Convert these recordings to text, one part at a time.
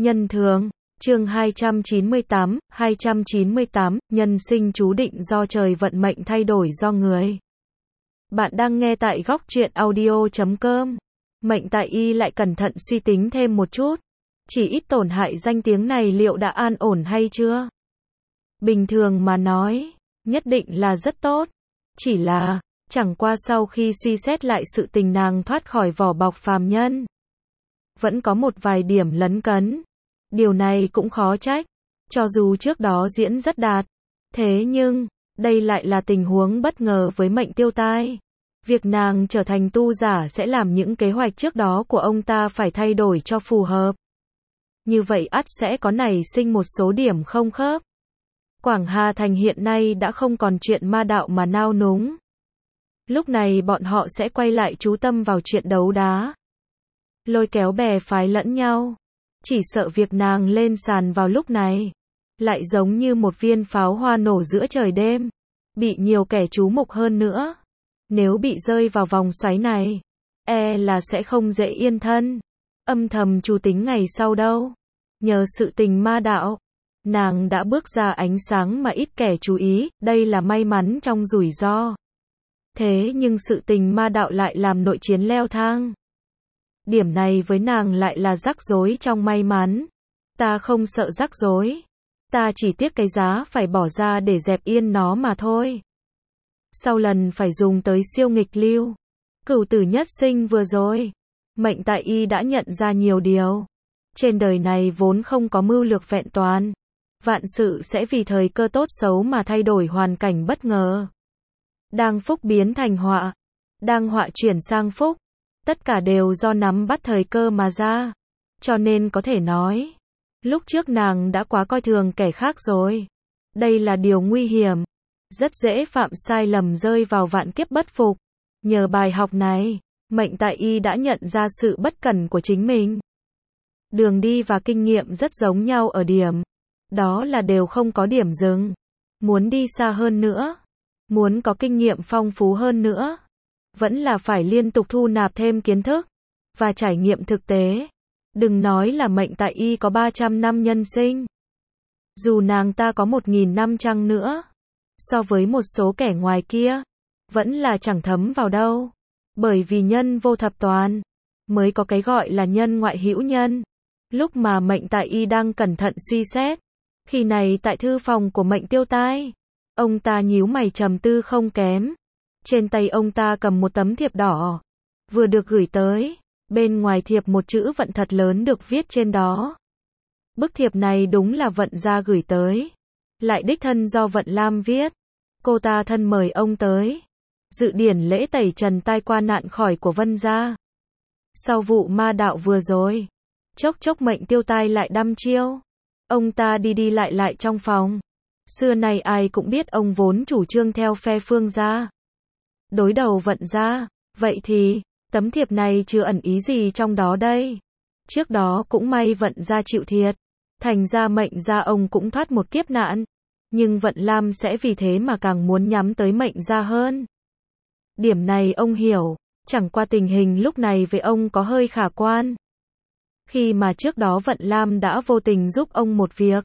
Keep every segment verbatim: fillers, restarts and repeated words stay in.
Nhân thường, chương hai trăm chín mươi tám, hai trăm chín mươi tám, nhân sinh chú định do trời vận mệnh thay đổi do người. Bạn đang nghe tại góc truyện audio chấm com. Mệnh tại y lại cẩn thận suy tính thêm một chút. Chỉ ít tổn hại danh tiếng này liệu đã an ổn hay chưa? Bình thường mà nói, nhất định là rất tốt. Chỉ là, chẳng qua sau khi suy xét lại sự tình nàng thoát khỏi vỏ bọc phàm nhân. Vẫn có một vài điểm lấn cấn. Điều này cũng khó trách. Cho dù trước đó diễn rất đạt. Thế nhưng, đây lại là tình huống bất ngờ với Mệnh Tiêu Tai. Việc nàng trở thành tu giả sẽ làm những kế hoạch trước đó của ông ta phải thay đổi cho phù hợp. Như vậy ắt sẽ có nảy sinh một số điểm không khớp. Quảng Hà Thành hiện nay đã không còn chuyện ma đạo mà nao núng. Lúc này bọn họ sẽ quay lại chú tâm vào chuyện đấu đá. Lôi kéo bè phái lẫn nhau. Chỉ sợ việc nàng lên sàn vào lúc này. Lại giống như một viên pháo hoa nổ giữa trời đêm. Bị nhiều kẻ chú mục hơn nữa. Nếu bị rơi vào vòng xoáy này, e là sẽ không dễ yên thân. Âm thầm chú tính ngày sau đâu. Nhờ sự tình ma đạo, nàng đã bước ra ánh sáng mà ít kẻ chú ý, đây là may mắn trong rủi ro. Thế nhưng sự tình ma đạo lại làm nội chiến leo thang. Điểm này với nàng lại là rắc rối trong may mắn. Ta không sợ rắc rối. Ta chỉ tiếc cái giá phải bỏ ra để dẹp yên nó mà thôi. Sau lần phải dùng tới siêu nghịch lưu, cửu tử nhất sinh vừa rồi, Mệnh tại y đã nhận ra nhiều điều. Trên đời này vốn không có mưu lược vẹn toàn. Vạn sự sẽ vì thời cơ tốt xấu mà thay đổi hoàn cảnh bất ngờ. Đang phúc biến thành họa. Đang họa chuyển sang phúc. Tất cả đều do nắm bắt thời cơ mà ra. Cho nên có thể nói, lúc trước nàng đã quá coi thường kẻ khác rồi. Đây là điều nguy hiểm. Rất dễ phạm sai lầm rơi vào vạn kiếp bất phục. Nhờ bài học này, Mệnh tại y đã nhận ra sự bất cẩn của chính mình. Đường đi và kinh nghiệm rất giống nhau ở điểm. Đó là đều không có điểm dừng. Muốn đi xa hơn nữa. Muốn có kinh nghiệm phong phú hơn nữa. Vẫn là phải liên tục thu nạp thêm kiến thức. Và trải nghiệm thực tế. Đừng nói là Mệnh tại y có ba trăm năm nhân sinh. Dù nàng ta có một nghìn năm chăng nữa. So với một số kẻ ngoài kia. Vẫn là chẳng thấm vào đâu. Bởi vì nhân vô thập toàn. Mới có cái gọi là nhân ngoại hữu nhân. Lúc mà Mệnh tại y đang cẩn thận suy xét. Khi này tại thư phòng của Mệnh Tiêu Tai. Ông ta nhíu mày trầm tư không kém. Trên tay ông ta cầm một tấm thiệp đỏ. Vừa được gửi tới. Bên ngoài thiệp một chữ vận thật lớn được viết trên đó. Bức thiệp này đúng là Vận gia gửi tới. Lại đích thân do Vận Lam viết. Cô ta thân mời ông tới. Dự điển lễ tẩy trần tai qua nạn khỏi của Vân gia. Sau vụ ma đạo vừa rồi. Chốc chốc Mệnh Tiêu Tai lại đăm chiêu. Ông ta đi đi lại lại trong phòng. Xưa nay ai cũng biết ông vốn chủ trương theo phe Phương gia. Đối đầu Vận gia. Vậy thì, tấm thiệp này chưa ẩn ý gì trong đó đây. Trước đó cũng may Vận gia chịu thiệt. Thành ra Mệnh gia ông cũng thoát một kiếp nạn. Nhưng Vận Lam sẽ vì thế mà càng muốn nhắm tới Mệnh gia hơn. Điểm này ông hiểu. Chẳng qua tình hình lúc này với ông có hơi khả quan. Khi mà trước đó Vận Lam đã vô tình giúp ông một việc.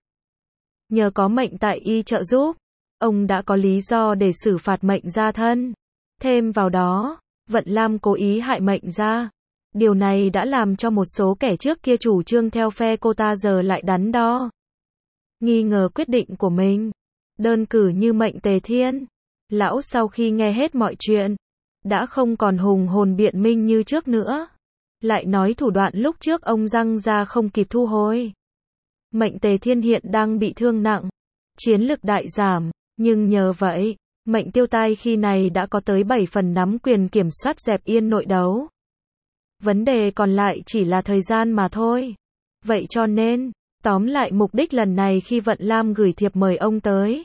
Nhờ có Mệnh tại y trợ giúp. Ông đã có lý do để xử phạt Mệnh gia thân. Thêm vào đó, Vận Lam cố ý hại Mệnh gia. Điều này đã làm cho một số kẻ trước kia chủ trương theo phe cô ta giờ lại đắn đo. Nghi ngờ quyết định của mình. Đơn cử như Mệnh Tề Thiên. Lão sau khi nghe hết mọi chuyện. Đã không còn hùng hồn biện minh như trước nữa. Lại nói thủ đoạn lúc trước ông răng ra không kịp thu hồi. Mệnh Tề Thiên hiện đang bị thương nặng. Chiến lực đại giảm. Nhưng nhờ vậy, Mệnh Tiêu Tai khi này đã có tới bảy phần nắm quyền kiểm soát dẹp yên nội đấu. Vấn đề còn lại chỉ là thời gian mà thôi. Vậy cho nên, tóm lại mục đích lần này khi Vận Lam gửi thiệp mời ông tới.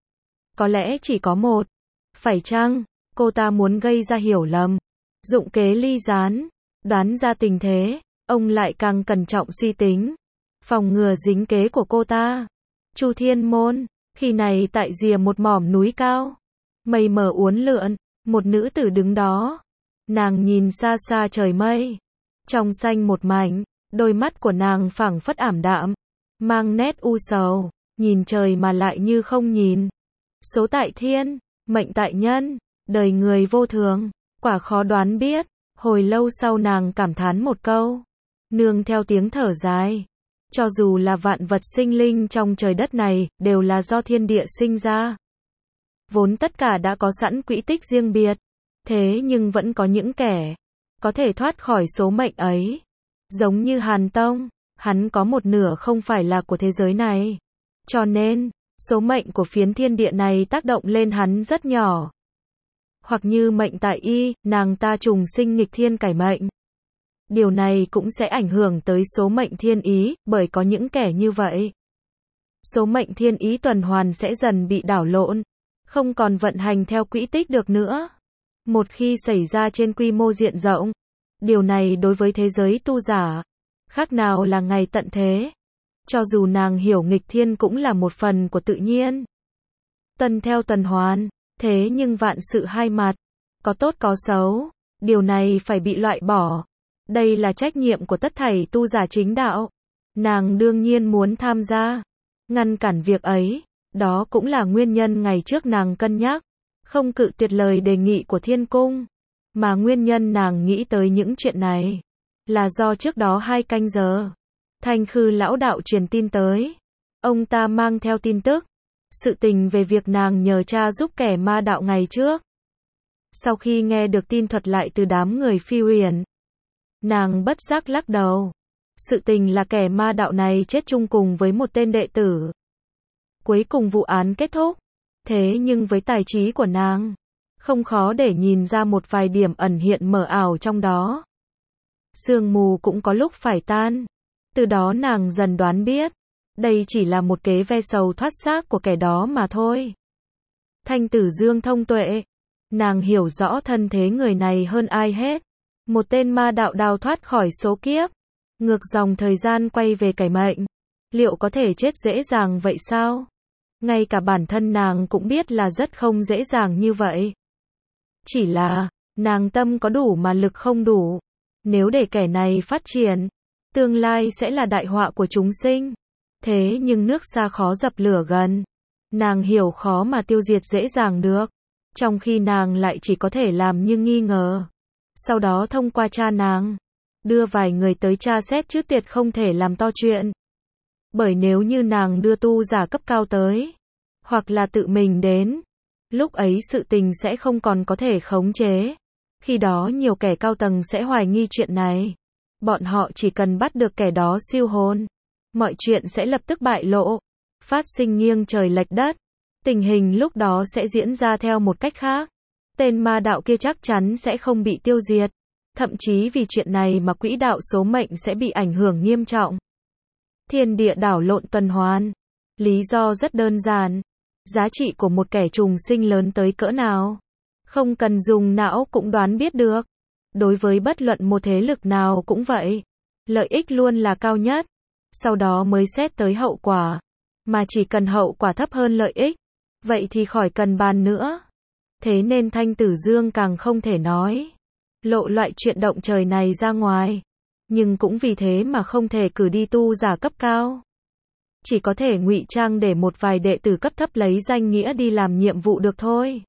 Có lẽ chỉ có một. Phải chăng, cô ta muốn gây ra hiểu lầm. Dụng kế ly gián. Đoán ra tình thế, ông lại càng cẩn trọng suy tính. Phòng ngừa dính kế của cô ta. Chu Thiên Môn, khi này tại rìa một mỏm núi cao. Mây mờ uốn lượn, một nữ tử đứng đó. Nàng nhìn xa xa trời mây. Trong xanh một mảnh, Đôi mắt của nàng phảng phất ảm đạm, mang nét u sầu, nhìn trời mà lại như không nhìn. Số tại thiên, mệnh tại nhân, đời người vô thường, quả khó đoán biết. Hồi lâu sau nàng cảm thán một câu, nương theo tiếng thở dài. Cho dù là vạn vật sinh linh trong trời đất này, đều là do thiên địa sinh ra. Vốn tất cả đã có sẵn quỹ tích riêng biệt. Thế nhưng vẫn có những kẻ có thể thoát khỏi số mệnh ấy. Giống như Hàn Tông, hắn có một nửa không phải là của thế giới này. Cho nên, số mệnh của phiến thiên địa này tác động lên hắn rất nhỏ. Hoặc như mệnh tại y, nàng ta trùng sinh nghịch thiên cải mệnh. Điều này cũng sẽ ảnh hưởng tới số mệnh thiên ý, bởi có những kẻ như vậy. Số mệnh thiên ý tuần hoàn sẽ dần bị đảo lộn, không còn vận hành theo quỹ tích được nữa. Một khi xảy ra trên quy mô diện rộng, điều này đối với thế giới tu giả, khác nào là ngày tận thế. Cho dù nàng hiểu nghịch thiên cũng là một phần của tự nhiên. Tuần theo tuần hoàn, thế nhưng vạn sự hai mặt, có tốt có xấu, điều này phải bị loại bỏ. Đây là trách nhiệm của tất thảy tu giả chính đạo. Nàng đương nhiên muốn tham gia, ngăn cản việc ấy. Đó cũng là nguyên nhân ngày trước nàng cân nhắc, không cự tuyệt lời đề nghị của thiên cung. Mà nguyên nhân nàng nghĩ tới những chuyện này, là do trước đó hai canh giờ, Thanh Khư lão đạo truyền tin tới. Ông ta mang theo tin tức, sự tình về việc nàng nhờ cha giúp kẻ ma đạo ngày trước. Sau khi nghe được tin thuật lại từ đám người Phi Huyền, nàng bất giác lắc đầu. Sự tình là kẻ ma đạo này chết chung cùng với một tên đệ tử. Cuối cùng vụ án kết thúc. Thế nhưng với tài trí của nàng, không khó để nhìn ra một vài điểm ẩn hiện mờ ảo trong đó. Sương mù cũng có lúc phải tan. Từ đó nàng dần đoán biết, đây chỉ là một kế ve sầu thoát xác của kẻ đó mà thôi. Thanh Tử Dương thông tuệ, nàng hiểu rõ thân thế người này hơn ai hết. Một tên ma đạo đào thoát khỏi số kiếp, ngược dòng thời gian quay về cải mệnh. Liệu có thể chết dễ dàng vậy sao? Ngay cả bản thân nàng cũng biết là rất không dễ dàng như vậy. Chỉ là, nàng tâm có đủ mà lực không đủ. Nếu để kẻ này phát triển, tương lai sẽ là đại họa của chúng sinh. Thế nhưng nước xa khó dập lửa gần. Nàng hiểu khó mà tiêu diệt dễ dàng được. Trong khi nàng lại chỉ có thể làm như nghi ngờ. Sau đó thông qua cha nàng, đưa vài người tới tra xét chứ tuyệt không thể làm to chuyện. Bởi nếu như nàng đưa tu giả cấp cao tới, hoặc là tự mình đến, lúc ấy sự tình sẽ không còn có thể khống chế. Khi đó nhiều kẻ cao tầng sẽ hoài nghi chuyện này. Bọn họ chỉ cần bắt được kẻ đó siêu hồn, mọi chuyện sẽ lập tức bại lộ, phát sinh nghiêng trời lệch đất. Tình hình lúc đó sẽ diễn ra theo một cách khác. Tên ma đạo kia chắc chắn sẽ không bị tiêu diệt. Thậm chí vì chuyện này mà quỹ đạo số mệnh sẽ bị ảnh hưởng nghiêm trọng. Thiên địa đảo lộn tuần hoàn. Lý do rất đơn giản. Giá trị của một kẻ trùng sinh lớn tới cỡ nào, không cần dùng não cũng đoán biết được. Đối với bất luận một thế lực nào cũng vậy. Lợi ích luôn là cao nhất. Sau đó mới xét tới hậu quả. Mà chỉ cần hậu quả thấp hơn lợi ích, vậy thì khỏi cần bàn nữa. Thế nên Thanh Tử Dương càng không thể nói lộ loại chuyện động trời này ra ngoài. Nhưng cũng vì thế mà không thể cử đi tu giả cấp cao. Chỉ có thể ngụy trang để một vài đệ tử cấp thấp lấy danh nghĩa đi làm nhiệm vụ được thôi.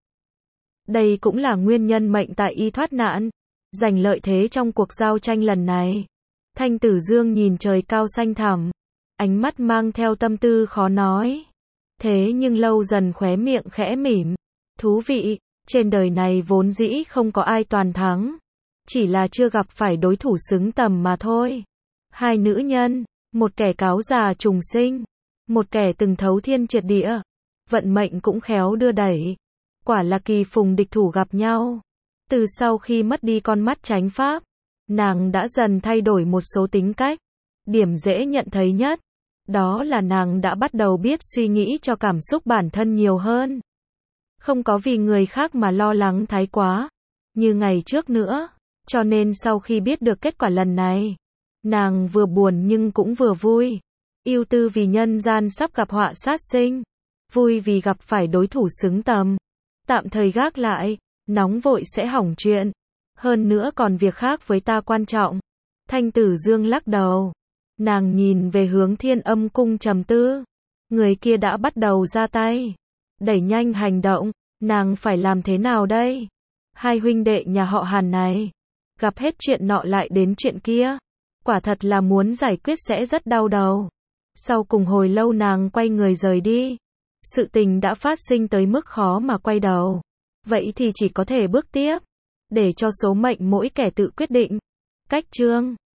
Đây cũng là nguyên nhân mệnh tại y thoát nạn, giành lợi thế trong cuộc giao tranh lần này. Thanh Tử Dương nhìn trời cao xanh thẳm, ánh mắt mang theo tâm tư khó nói. Thế nhưng lâu dần khóe miệng khẽ mỉm. Thú vị, trên đời này vốn dĩ không có ai toàn thắng. Chỉ là chưa gặp phải đối thủ xứng tầm mà thôi. Hai nữ nhân, một kẻ cáo già trùng sinh, một kẻ từng thấu thiên triệt địa. Vận mệnh cũng khéo đưa đẩy. Quả là kỳ phùng địch thủ gặp nhau. Từ sau khi mất đi con mắt chánh pháp, nàng đã dần thay đổi một số tính cách. Điểm dễ nhận thấy nhất, đó là nàng đã bắt đầu biết suy nghĩ cho cảm xúc bản thân nhiều hơn. Không có vì người khác mà lo lắng thái quá, như ngày trước nữa. Cho nên sau khi biết được kết quả lần này, nàng vừa buồn nhưng cũng vừa vui. Ưu tư vì nhân gian sắp gặp họa sát sinh, vui vì gặp phải đối thủ xứng tầm. Tạm thời gác lại, nóng vội sẽ hỏng chuyện. Hơn nữa còn việc khác với ta quan trọng. Thanh Tử Dương lắc đầu. Nàng nhìn về hướng Thiên Âm Cung trầm tư. Người kia đã bắt đầu ra tay. Đẩy nhanh hành động. Nàng phải làm thế nào đây? Hai huynh đệ nhà họ Hàn này. Gặp hết chuyện nọ lại đến chuyện kia. Quả thật là muốn giải quyết sẽ rất đau đầu. Sau cùng hồi lâu nàng quay người rời đi. Sự tình đã phát sinh tới mức khó mà quay đầu. Vậy thì chỉ có thể bước tiếp. Để cho số mệnh mỗi kẻ tự quyết định. Cách chương